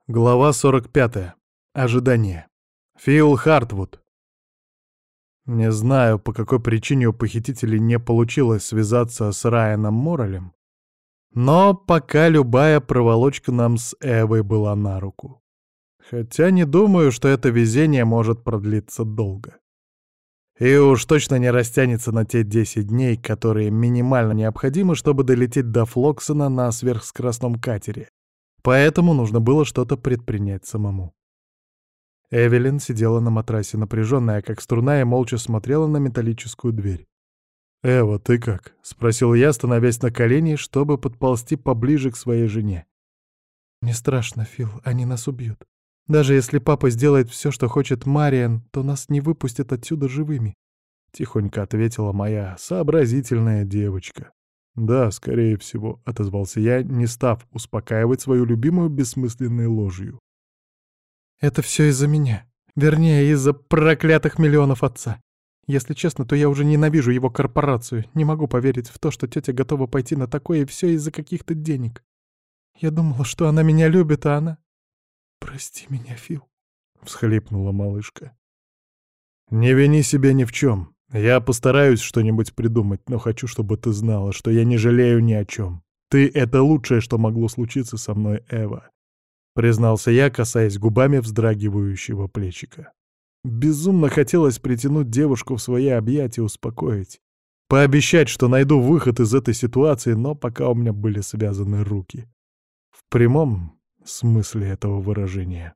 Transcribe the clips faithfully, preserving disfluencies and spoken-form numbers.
Глава сорок пятая. Ожидание. Фил Хартвуд. Не знаю, по какой причине у похитителей не получилось связаться с Райаном Моррелем, но пока любая проволочка нам с Эвой была на руку. Хотя не думаю, что это везение может продлиться долго. И уж точно не растянется на те десять дней, которые минимально необходимы, чтобы долететь до Флоксона на сверхскоростном катере. Поэтому нужно было что-то предпринять самому. Эвелин сидела на матрасе, напряженная, как струна, и молча смотрела на металлическую дверь. «Эва, ты как?» — спросил я, становясь на колени, чтобы подползти поближе к своей жене. «Мне страшно, Фил, они нас убьют. Даже если папа сделает все, что хочет Мариан, то нас не выпустят отсюда живыми», — тихонько ответила моя сообразительная девочка. «Да, скорее всего», — отозвался я, не став успокаивать свою любимую бессмысленной ложью. «Это все из-за меня. Вернее, из-за проклятых миллионов отца. Если честно, то я уже ненавижу его корпорацию. Не могу поверить в то, что тетя готова пойти на такое, и все из-за каких-то денег. Я думала, что она меня любит, а она... Прости меня, Фил», — всхлипнула малышка. «Не вини себя ни в чем. Я постараюсь что-нибудь придумать, но хочу, чтобы ты знала, что я не жалею ни о чем. Ты — это лучшее, что могло случиться со мной, Эва», — признался я, касаясь губами вздрагивающего плечика. Безумно хотелось притянуть девушку в свои объятия, успокоить, пообещать, что найду выход из этой ситуации, но пока у меня были связаны руки. В прямом смысле этого выражения.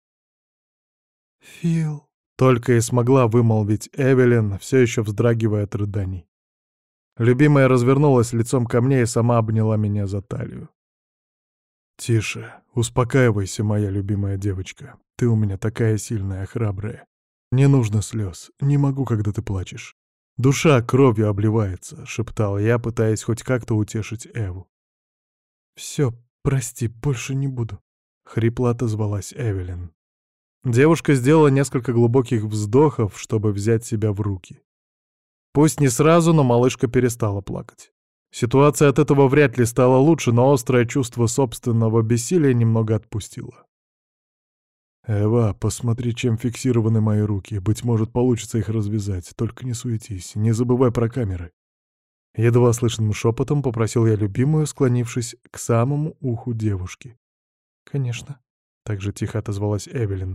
«Фил», — только и смогла вымолвить Эвелин, все еще вздрагивая от рыданий. Любимая развернулась лицом ко мне и сама обняла меня за талию. «Тише, успокаивайся, моя любимая девочка. Ты у меня такая сильная, храбрая. Не нужно слез, не могу, когда ты плачешь. Душа кровью обливается», — шептал я, пытаясь хоть как-то утешить Эву. «Все, прости, больше не буду», — хрипло отозвалась Эвелин. Девушка сделала несколько глубоких вздохов, чтобы взять себя в руки. Пусть не сразу, но малышка перестала плакать. Ситуация от этого вряд ли стала лучше, но острое чувство собственного бессилия немного отпустило. «Эва, посмотри, чем фиксированы мои руки. Быть может, получится их развязать. Только не суетись, не забывай про камеры». Едва слышным шепотом попросил я любимую, склонившись к самому уху девушки. «Конечно», — так же тихо отозвалась Эвелин.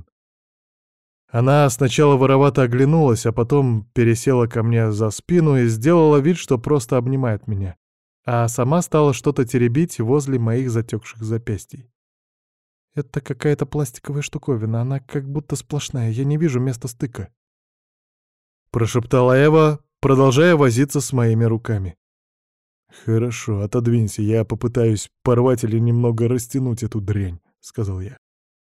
Она сначала воровато оглянулась, а потом пересела ко мне за спину и сделала вид, что просто обнимает меня, а сама стала что-то теребить возле моих затекших запястий. «Это какая-то пластиковая штуковина, она как будто сплошная, я не вижу места стыка», — прошептала Эва, продолжая возиться с моими руками. «Хорошо, отодвинься, я попытаюсь порвать или немного растянуть эту дрянь», — сказал я.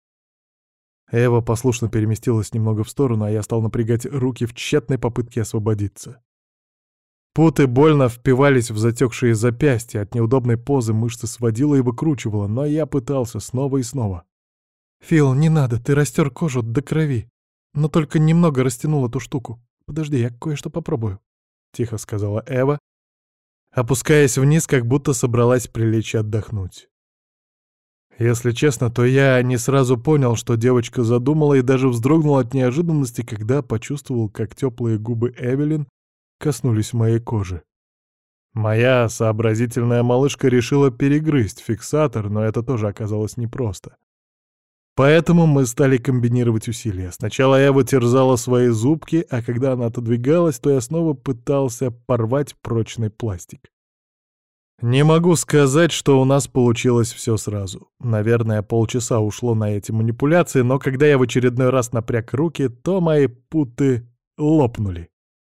Эва послушно переместилась немного в сторону, а я стал напрягать руки в тщетной попытке освободиться. Путы больно впивались в затекшие запястья, от неудобной позы мышцы сводила и выкручивала, но я пытался снова и снова. «Фил, не надо, ты растер кожу до крови, но только немного растянул эту штуку. Подожди, я кое-что попробую», — тихо сказала Эва, опускаясь вниз, как будто собралась прилечь и отдохнуть. Если честно, то я не сразу понял, что девочка задумала, и даже вздрогнул от неожиданности, когда почувствовал, как теплые губы Эвелин коснулись моей кожи. Моя сообразительная малышка решила перегрызть фиксатор, но это тоже оказалось непросто. Поэтому мы стали комбинировать усилия. Сначала Эва терзала свои зубки, а когда она отодвигалась, то я снова пытался порвать прочный пластик. Не могу сказать, что у нас получилось все сразу. Наверное, полчаса ушло на эти манипуляции, но когда я в очередной раз напряг руки, то мои путы лопнули.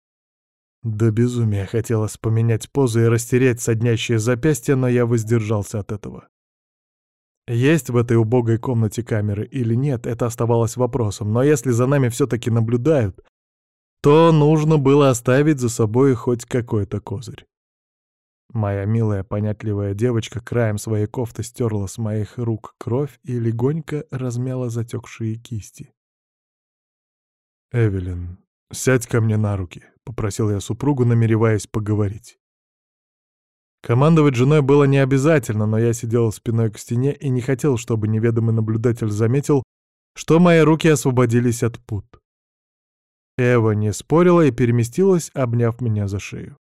До безумия хотелось поменять позу и растереть соднящее запястье, но я воздержался от этого. Есть в этой убогой комнате камеры или нет, это оставалось вопросом, но если за нами все-таки наблюдают, то нужно было оставить за собой хоть какой-то козырь. Моя милая, понятливая девочка краем своей кофты стерла с моих рук кровь и легонько размяла затекшие кисти. «Эвелин, сядь ко мне на руки», — попросил я супругу, намереваясь поговорить. Командовать женой было не обязательно, но я сидел спиной к стене и не хотел, чтобы неведомый наблюдатель заметил, что мои руки освободились от пут. Эва не спорила и переместилась, обняв меня за шею.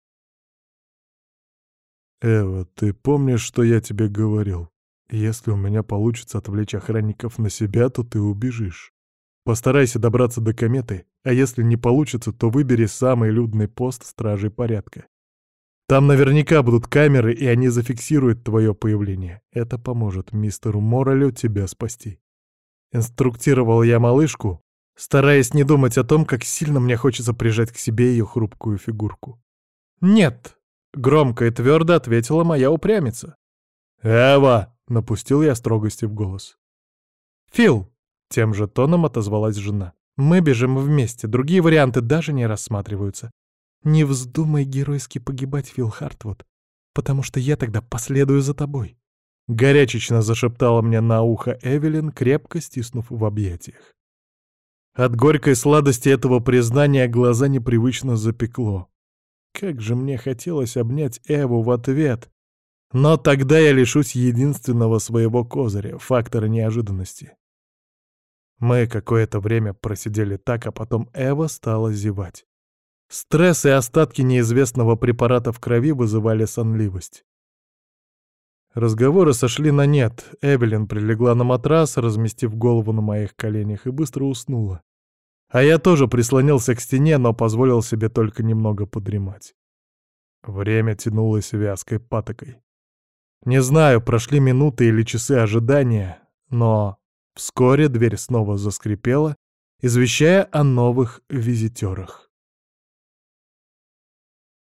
«Эва, ты помнишь, что я тебе говорил? Если у меня получится отвлечь охранников на себя, то ты убежишь. Постарайся добраться до кометы, а если не получится, то выбери самый людный пост стражей порядка. Там наверняка будут камеры, и они зафиксируют твое появление. Это поможет мистеру Моррелю тебя спасти». Инструктировал я малышку, стараясь не думать о том, как сильно мне хочется прижать к себе ее хрупкую фигурку. «Нет!» — громко и твердо ответила моя упрямица. «Эва!» — напустил я строгости в голос. «Фил!» — тем же тоном отозвалась жена. «Мы бежим вместе, другие варианты даже не рассматриваются. Не вздумай геройски погибать, Фил Хартвуд, потому что я тогда последую за тобой». Горячечно зашептала мне на ухо Эвелин, крепко стиснув в объятиях. От горькой сладости этого признания глаза непривычно запекло. Как же мне хотелось обнять Эву в ответ. Но тогда я лишусь единственного своего козыря — фактора неожиданности. Мы какое-то время просидели так, а потом Эва стала зевать. Стресс и остатки неизвестного препарата в крови вызывали сонливость. Разговоры сошли на нет. Эвелин прилегла на матрас, разместив голову на моих коленях, и быстро уснула. А я тоже прислонился к стене, но позволил себе только немного подремать. Время тянулось вязкой патокой. Не знаю, прошли минуты или часы ожидания, но вскоре дверь снова заскрипела, извещая о новых визитерах.